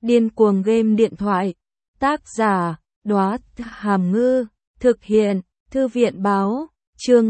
Điên cuồng game điện thoại. Tác giả, Đóa Hàm Ngư. Thực hiện, Thư viện báo. Chương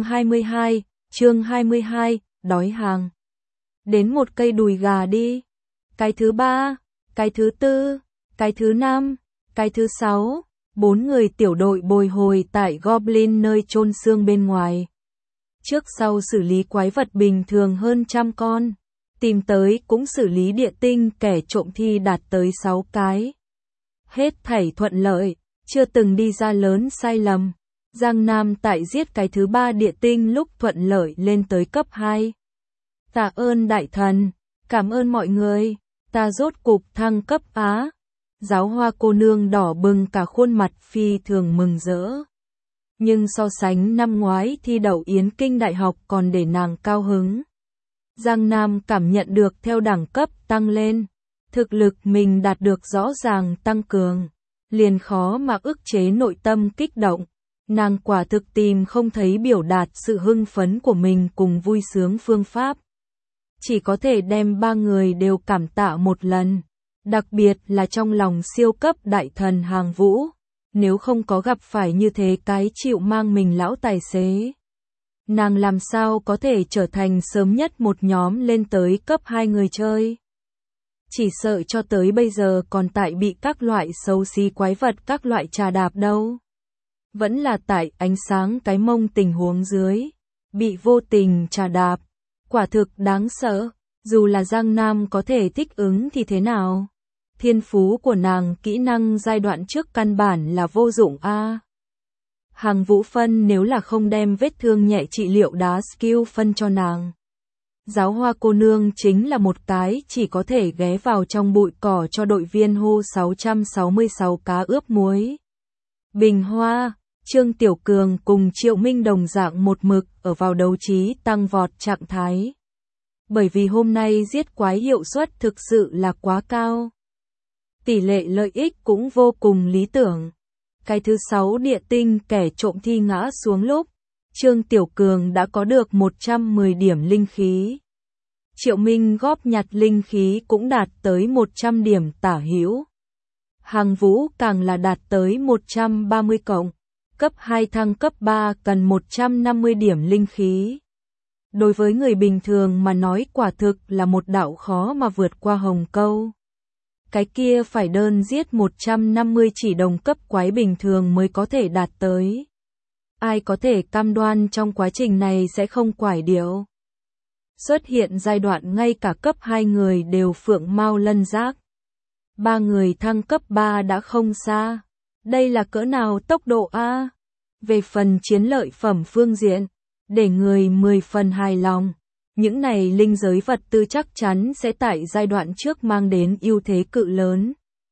22, đói hàng. Đến một cây đùi gà đi. Cái thứ 3, cái thứ 4, cái thứ 5, cái thứ 6. 4 người tiểu đội bồi hồi tại Goblin nơi chôn xương bên ngoài. Trước sau xử lý quái vật bình thường hơn 100 con. Tìm tới cũng xử lý địa tinh kẻ trộm thi đạt tới 6 cái. Hết thảy thuận lợi, chưa từng đi ra lớn sai lầm. Giang Nam tại giết cái thứ 3 địa tinh lúc thuận lợi lên tới cấp 2. Tạ ơn đại thần, cảm ơn mọi người, ta rốt cục thăng cấp á. Giáo hoa cô nương đỏ bừng cả khuôn mặt phi thường mừng rỡ. Nhưng so sánh năm ngoái thi đậu Yến Kinh Đại học còn để nàng cao hứng. Giang Nam cảm nhận được theo đẳng cấp tăng lên, thực lực mình đạt được rõ ràng tăng cường, liền khó mà ức chế nội tâm kích động. Nàng quả thực tìm không thấy biểu đạt sự hưng phấn của mình cùng vui sướng phương pháp. Chỉ có thể đem 3 người đều cảm tạ một lần, đặc biệt là trong lòng siêu cấp đại thần Hàng Vũ, nếu không có gặp phải như thế cái chịu mang mình lão tài xế. Nàng làm sao có thể trở thành sớm nhất một nhóm lên tới cấp 2 người chơi. Chỉ sợ cho tới bây giờ còn tại bị các loại xấu xí quái vật các loại trà đạp đâu. Vẫn là tại ánh sáng cái mông tình huống dưới, bị vô tình trà đạp, quả thực đáng sợ, dù là Giang Nam có thể thích ứng thì thế nào. Thiên phú của nàng kỹ năng giai đoạn trước căn bản là vô dụng a. Hàng Vũ phân nếu là không đem vết thương nhẹ trị liệu đá skill phân cho nàng. Giáo hoa cô nương chính là một cái chỉ có thể ghé vào trong bụi cỏ cho đội viên hô 666 cá ướp muối. Bình Hoa, Trương Tiểu Cường cùng Triệu Minh đồng dạng một mực ở vào đấu trí tăng vọt trạng thái. Bởi vì hôm nay giết quái hiệu suất thực sự là quá cao. Tỷ lệ lợi ích cũng vô cùng lý tưởng. Cái thứ 6 địa tinh kẻ trộm thi ngã xuống lúc, Trương Tiểu Cường đã có được 110 điểm linh khí. Triệu Minh góp nhặt linh khí cũng đạt tới 100 điểm tả hữu. Hàng Vũ càng là đạt tới 130 cộng. Cấp 2 thăng cấp 3 cần 150 điểm linh khí. Đối với người bình thường mà nói quả thực là một đạo khó mà vượt qua hồng câu. Cái kia phải đơn giết 150 chỉ đồng cấp quái bình thường mới có thể đạt tới. Ai có thể cam đoan trong quá trình này sẽ không quải điệu. Xuất hiện giai đoạn ngay cả cấp 2 người đều phượng mao lân giác. 3 người thăng cấp 3 đã không xa. Đây là cỡ nào tốc độ a? Về phần chiến lợi phẩm phương diện, để người 10 phần hài lòng. Những này linh giới vật tư chắc chắn sẽ tại giai đoạn trước mang đến ưu thế cự lớn.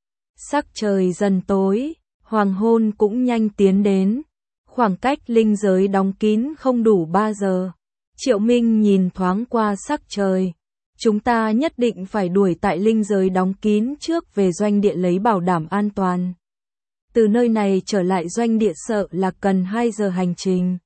Sắc trời dần tối, hoàng hôn cũng nhanh tiến đến. Khoảng cách linh giới đóng kín không đủ 3 giờ. Triệu Minh nhìn thoáng qua sắc trời. Chúng ta nhất định phải đuổi tại linh giới đóng kín trước về doanh địa lấy bảo đảm an toàn. Từ nơi này trở lại doanh địa sợ là cần 2 giờ hành trình.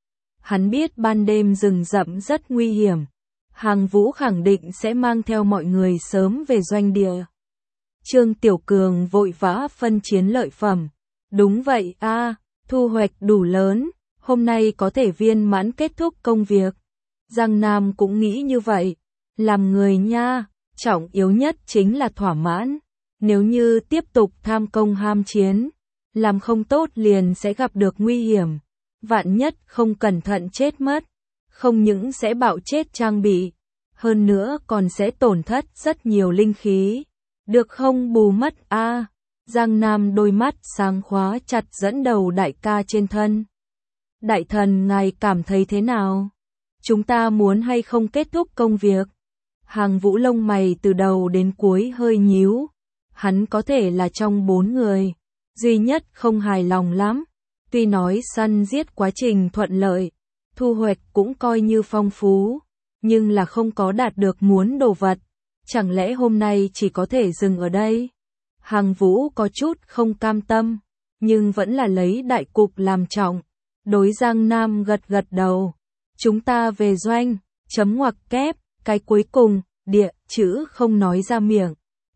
Hắn biết ban đêm rừng rậm rất nguy hiểm. Hàng Vũ khẳng định sẽ mang theo mọi người sớm về doanh địa. Trương Tiểu Cường vội vã phân chiến lợi phẩm. Đúng vậy a, thu hoạch đủ lớn, hôm nay có thể viên mãn kết thúc công việc. Giang Nam cũng nghĩ như vậy. Làm người nha, trọng yếu nhất chính là thỏa mãn. Nếu như tiếp tục tham công ham chiến, làm không tốt liền sẽ gặp được nguy hiểm. Vạn nhất không cẩn thận chết mất, không những sẽ bạo chết trang bị, hơn nữa còn sẽ tổn thất rất nhiều linh khí. Được không bù mất a? Giang Nam đôi mắt sáng khóa chặt dẫn đầu đại ca trên thân. Đại thần ngài cảm thấy thế nào? Chúng ta muốn hay không kết thúc công việc? Hàng Vũ lông mày từ đầu đến cuối hơi nhíu. Hắn có thể là trong 4 người duy nhất không hài lòng lắm. Tuy nói săn giết quá trình thuận lợi, thu hoạch cũng coi như phong phú, nhưng là không có đạt được muốn đồ vật. Chẳng lẽ hôm nay chỉ có thể dừng ở đây? Hàng Vũ có chút không cam tâm, nhưng vẫn là lấy đại cục làm trọng. Đối Giang Nam gật gật đầu. Chúng ta về doanh, chấm ngoặc kép, cái cuối cùng, địa chữ không nói ra miệng.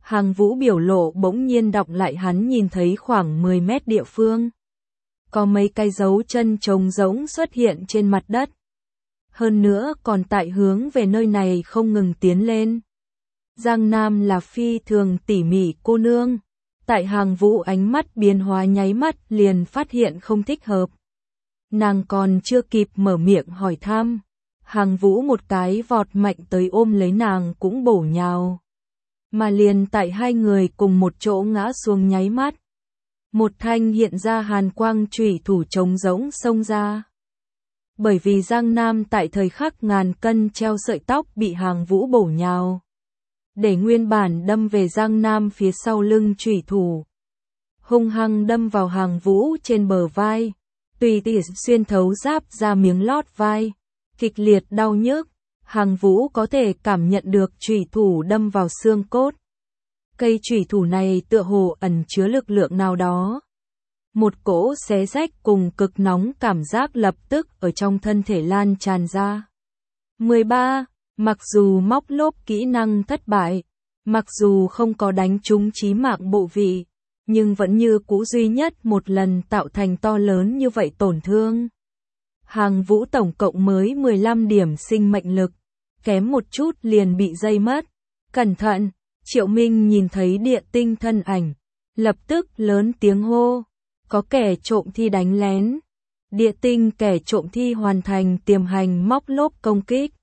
Hàng Vũ biểu lộ bỗng nhiên đọc lại, hắn nhìn thấy khoảng 10 mét địa phương. Có mấy cái dấu chân trống rỗng xuất hiện trên mặt đất. Hơn nữa còn tại hướng về nơi này không ngừng tiến lên. Giang Nam là phi thường tỉ mỉ cô nương. Tại Hàng Vũ ánh mắt biến hóa nháy mắt liền phát hiện không thích hợp. Nàng còn chưa kịp mở miệng hỏi thăm. Hàng Vũ một cái vọt mạnh tới ôm lấy nàng cũng bổ nhào. Mà liền tại hai người cùng một chỗ ngã xuống nháy mắt. Một thanh hiện ra hàn quang chủy thủ trống rỗng xông ra. Bởi vì Giang Nam tại thời khắc ngàn cân treo sợi tóc bị Hàng Vũ bổ nhào. Để nguyên bản đâm về Giang Nam phía sau lưng chủy thủ. Hung hăng đâm vào Hàng Vũ trên bờ vai. Tùy tiện xuyên thấu giáp ra miếng lót vai. Kịch liệt đau nhức. Hàng Vũ có thể cảm nhận được chủy thủ đâm vào xương cốt. Cây chủy thủ này tựa hồ ẩn chứa lực lượng nào đó. Một cỗ xé rách cùng cực nóng cảm giác lập tức ở trong thân thể lan tràn ra. 13. Mặc dù móc lốp kỹ năng thất bại, mặc dù không có đánh trúng chí mạng bộ vị, nhưng vẫn như cũ duy nhất một lần tạo thành to lớn như vậy tổn thương. Hàng Vũ tổng cộng mới 15 điểm sinh mệnh lực, kém một chút liền bị dây mất. Cẩn thận, Triệu Minh nhìn thấy địa tinh thân ảnh, lập tức lớn tiếng hô, có kẻ trộm thi đánh lén. Địa tinh kẻ trộm thi hoàn thành tiềm hành móc lốp công kích.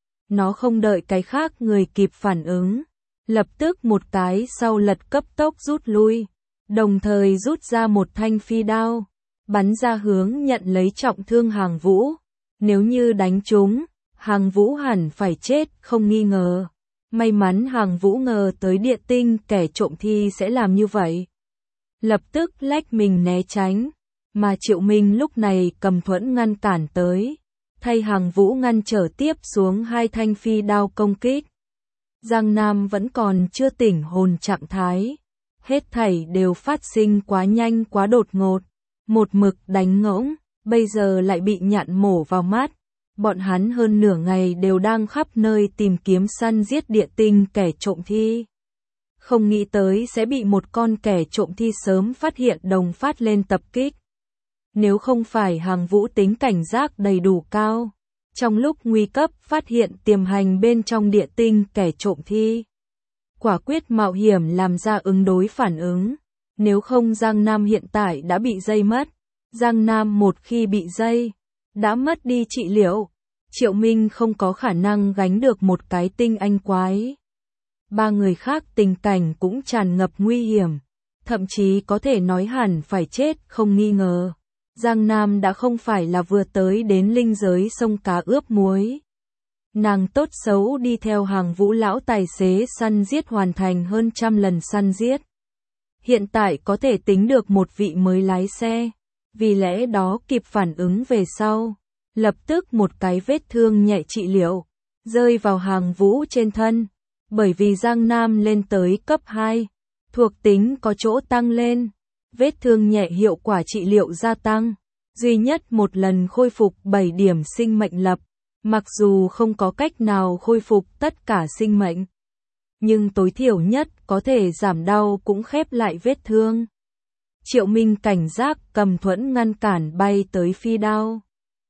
Nó không đợi cái khác người kịp phản ứng, lập tức một cái sau lật cấp tốc rút lui, đồng thời rút ra một thanh phi đao, bắn ra hướng nhận lấy trọng thương Hàng Vũ. Nếu như đánh trúng, Hàng Vũ hẳn phải chết không nghi ngờ. May mắn Hàng Vũ ngờ tới địa tinh kẻ trộm thi sẽ làm như vậy. Lập tức lách mình né tránh, mà Triệu Minh lúc này cầm thuẫn ngăn cản tới, thay Hàng Vũ ngăn trở tiếp xuống hai thanh phi đao công kích. Giang Nam vẫn còn chưa tỉnh hồn trạng thái, hết thảy đều phát sinh quá nhanh quá đột ngột, một mực đánh ngỗng, bây giờ lại bị nhạn mổ vào mắt. Bọn hắn hơn nửa ngày đều đang khắp nơi tìm kiếm săn giết địa tinh kẻ trộm thi. Không nghĩ tới sẽ bị một con kẻ trộm thi sớm phát hiện đồng phát lên tập kích. Nếu không phải Hàng Vũ tính cảnh giác đầy đủ cao, trong lúc nguy cấp phát hiện tiềm hành bên trong địa tinh kẻ trộm thi, quả quyết mạo hiểm làm ra ứng đối phản ứng. Nếu không Giang Nam hiện tại đã bị dây mất. Giang Nam một khi bị dây, đã mất đi trị liệu. Triệu Minh không có khả năng gánh được một cái tinh anh quái. Ba người khác tình cảnh cũng tràn ngập nguy hiểm, thậm chí có thể nói hẳn phải chết không nghi ngờ. Giang Nam đã không phải là vừa tới đến linh giới sông cá ướp muối. Nàng tốt xấu đi theo Hàng Vũ lão tài xế săn giết hoàn thành hơn 100 lần săn giết. Hiện tại có thể tính được một vị mới lái xe, vì lẽ đó kịp phản ứng về sau. Lập tức một cái vết thương nhẹ trị liệu, rơi vào Hàng Vũ trên thân. Bởi vì Giang Nam lên tới cấp 2, thuộc tính có chỗ tăng lên, vết thương nhẹ hiệu quả trị liệu gia tăng, duy nhất một lần khôi phục 7 điểm sinh mệnh lập, mặc dù không có cách nào khôi phục tất cả sinh mệnh, nhưng tối thiểu nhất có thể giảm đau cũng khép lại vết thương. Triệu Minh cảnh giác cầm thuẫn ngăn cản bay tới phi đao.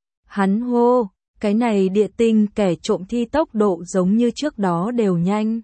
Hắn hô, cái này địa tinh kẻ trộm thi tốc độ giống như trước đó đều nhanh.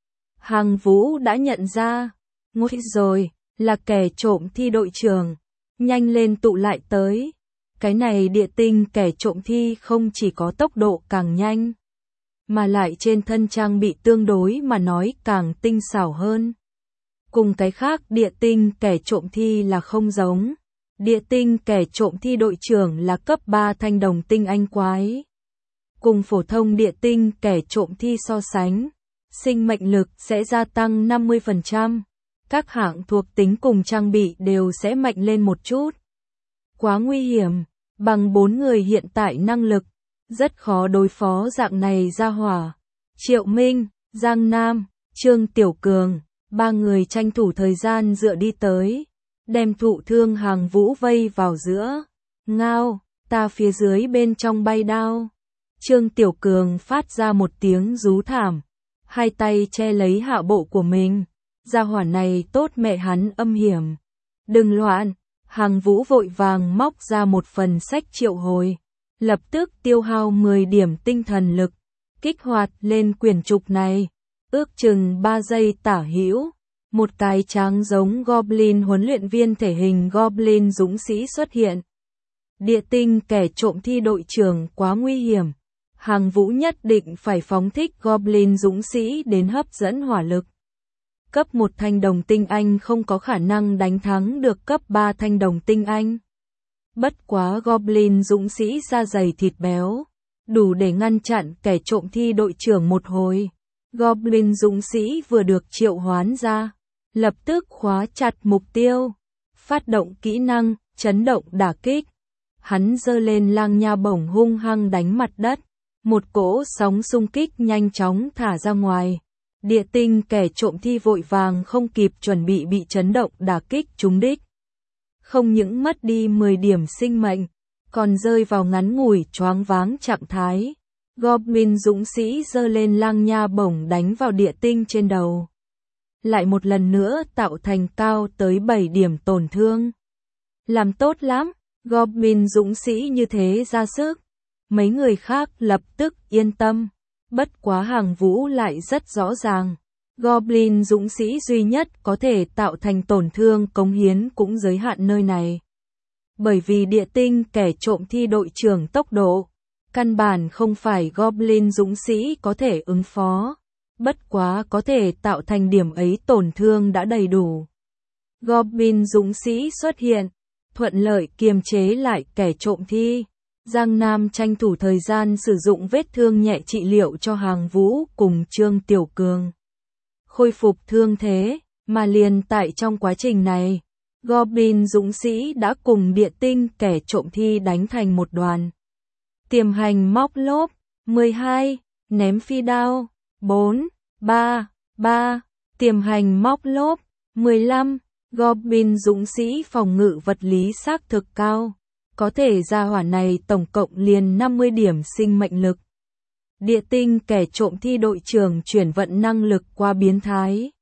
Hàng Vũ đã nhận ra, ngôi rồi, là kẻ trộm thi đội trưởng, nhanh lên tụ lại tới. Cái này địa tinh kẻ trộm thi không chỉ có tốc độ càng nhanh, mà lại trên thân trang bị tương đối mà nói càng tinh xảo hơn. Cùng cái khác địa tinh kẻ trộm thi là không giống. Địa tinh kẻ trộm thi đội trưởng là cấp 3 thanh đồng tinh anh quái. Cùng phổ thông địa tinh kẻ trộm thi so sánh, sinh mệnh lực sẽ gia tăng 50%. Các hạng thuộc tính cùng trang bị đều sẽ mạnh lên một chút. Quá nguy hiểm, bằng 4 người hiện tại năng lực, rất khó đối phó dạng này ra hỏa. Triệu Minh, Giang Nam, Trương Tiểu Cường, ba người tranh thủ thời gian dựa đi tới, đem thụ thương Hàng Vũ vây vào giữa. Ngao, ta phía dưới bên trong bay đao. Trương Tiểu Cường phát ra một tiếng rú thảm, hai tay che lấy hạ bộ của mình, Gia hỏa này tốt mẹ hắn âm hiểm. Đừng loạn, Hàng Vũ vội vàng móc ra một phần sách triệu hồi. Lập tức tiêu hao 10 điểm tinh thần lực, kích hoạt lên quyển trục này. Ước chừng 3 giây tả hữu, một cái tráng giống Goblin huấn luyện viên thể hình Goblin dũng sĩ xuất hiện. Địa tinh kẻ trộm thi đội trưởng quá nguy hiểm. Hàng Vũ nhất định phải phóng thích Goblin dũng sĩ đến hấp dẫn hỏa lực. Cấp 1 thanh đồng tinh anh không có khả năng đánh thắng được cấp 3 thanh đồng tinh anh. Bất quá Goblin dũng sĩ da dày thịt béo, đủ để ngăn chặn kẻ trộm thi đội trưởng một hồi. Goblin dũng sĩ vừa được triệu hoán ra, lập tức khóa chặt mục tiêu, phát động kỹ năng, chấn động đả kích. Hắn giơ lên lang nha bổng hung hăng đánh mặt đất, một cỗ sóng xung kích nhanh chóng thả ra ngoài. Địa tinh kẻ trộm thi vội vàng không kịp chuẩn bị chấn động đả kích trúng đích. Không những mất đi 10 điểm sinh mệnh, còn rơi vào ngắn ngủi choáng váng trạng thái. Goblin dũng sĩ giơ lên lang nha bổng đánh vào địa tinh trên đầu. Lại một lần nữa tạo thành cao tới 7 điểm tổn thương. Làm tốt lắm, Goblin dũng sĩ như thế ra sức. Mấy người khác lập tức yên tâm. Bất quá Hàng Vũ lại rất rõ ràng. Goblin dũng sĩ duy nhất có thể tạo thành tổn thương cống hiến cũng giới hạn nơi này. Bởi vì địa tinh kẻ trộm thi đội trưởng tốc độ, căn bản không phải Goblin dũng sĩ có thể ứng phó. Bất quá có thể tạo thành điểm ấy tổn thương đã đầy đủ. Goblin dũng sĩ xuất hiện, thuận lợi kiềm chế lại kẻ trộm thi. Giang Nam tranh thủ thời gian sử dụng vết thương nhẹ trị liệu cho Hàng Vũ cùng Trương Tiểu Cường. Khôi phục thương thế, mà liền tại trong quá trình này, Goblin dũng sĩ đã cùng địa tinh kẻ trộm thi đánh thành một đoàn. Tiềm hành móc lốp, 12, ném phi đao, 4, 3, 3, tiềm hành móc lốp, 15, Goblin dũng sĩ phòng ngự vật lý xác thực cao. Có thể gia hỏa này tổng cộng liền 50 điểm sinh mệnh lực. Địa tinh kẻ trộm thi đội trưởng chuyển vận năng lực qua biến thái.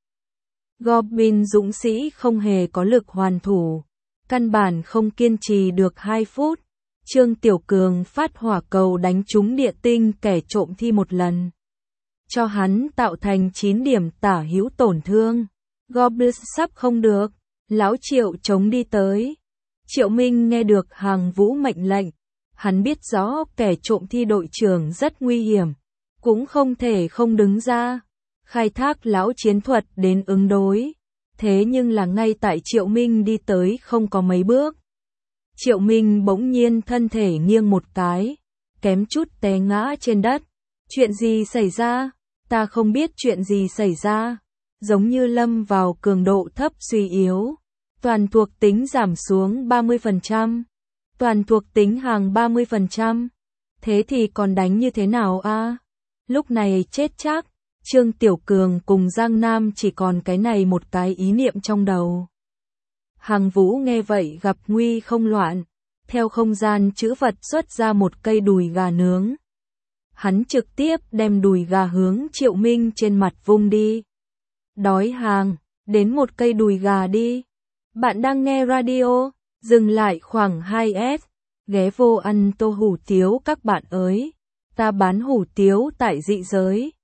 Goblin dũng sĩ không hề có lực hoàn thủ, căn bản không kiên trì được 2 phút. Trương Tiểu Cường phát hỏa cầu đánh trúng địa tinh kẻ trộm thi một lần, cho hắn tạo thành 9 điểm tả hữu tổn thương. Goblin sắp không được, lão Triệu chống đi tới. Triệu Minh nghe được Hàng Vũ mệnh lệnh, hắn biết rõ kẻ trộm thi đội trưởng rất nguy hiểm, cũng không thể không đứng ra, khai thác lão chiến thuật đến ứng đối. Thế nhưng là ngay tại Triệu Minh đi tới không có mấy bước, Triệu Minh bỗng nhiên thân thể nghiêng một cái, kém chút té ngã trên đất. Chuyện gì xảy ra? Ta không biết chuyện gì xảy ra. Giống như lâm vào cường độ thấp suy yếu. Toàn thuộc tính giảm xuống 30%. Toàn thuộc tính hàng 30%. Thế thì còn đánh như thế nào a? Lúc này chết chắc. Trương Tiểu Cường cùng Giang Nam chỉ còn cái này một cái ý niệm trong đầu. Hàng Vũ nghe vậy gặp nguy không loạn, theo không gian trữ vật xuất ra một cây đùi gà nướng. Hắn trực tiếp đem đùi gà hướng Triệu Minh trên mặt vung đi. Đói hàng, đến một cây đùi gà đi. Bạn đang nghe radio, dừng lại khoảng 2S, ghé vô ăn tô hủ tiếu các bạn ơi. Ta bán hủ tiếu tại dị giới.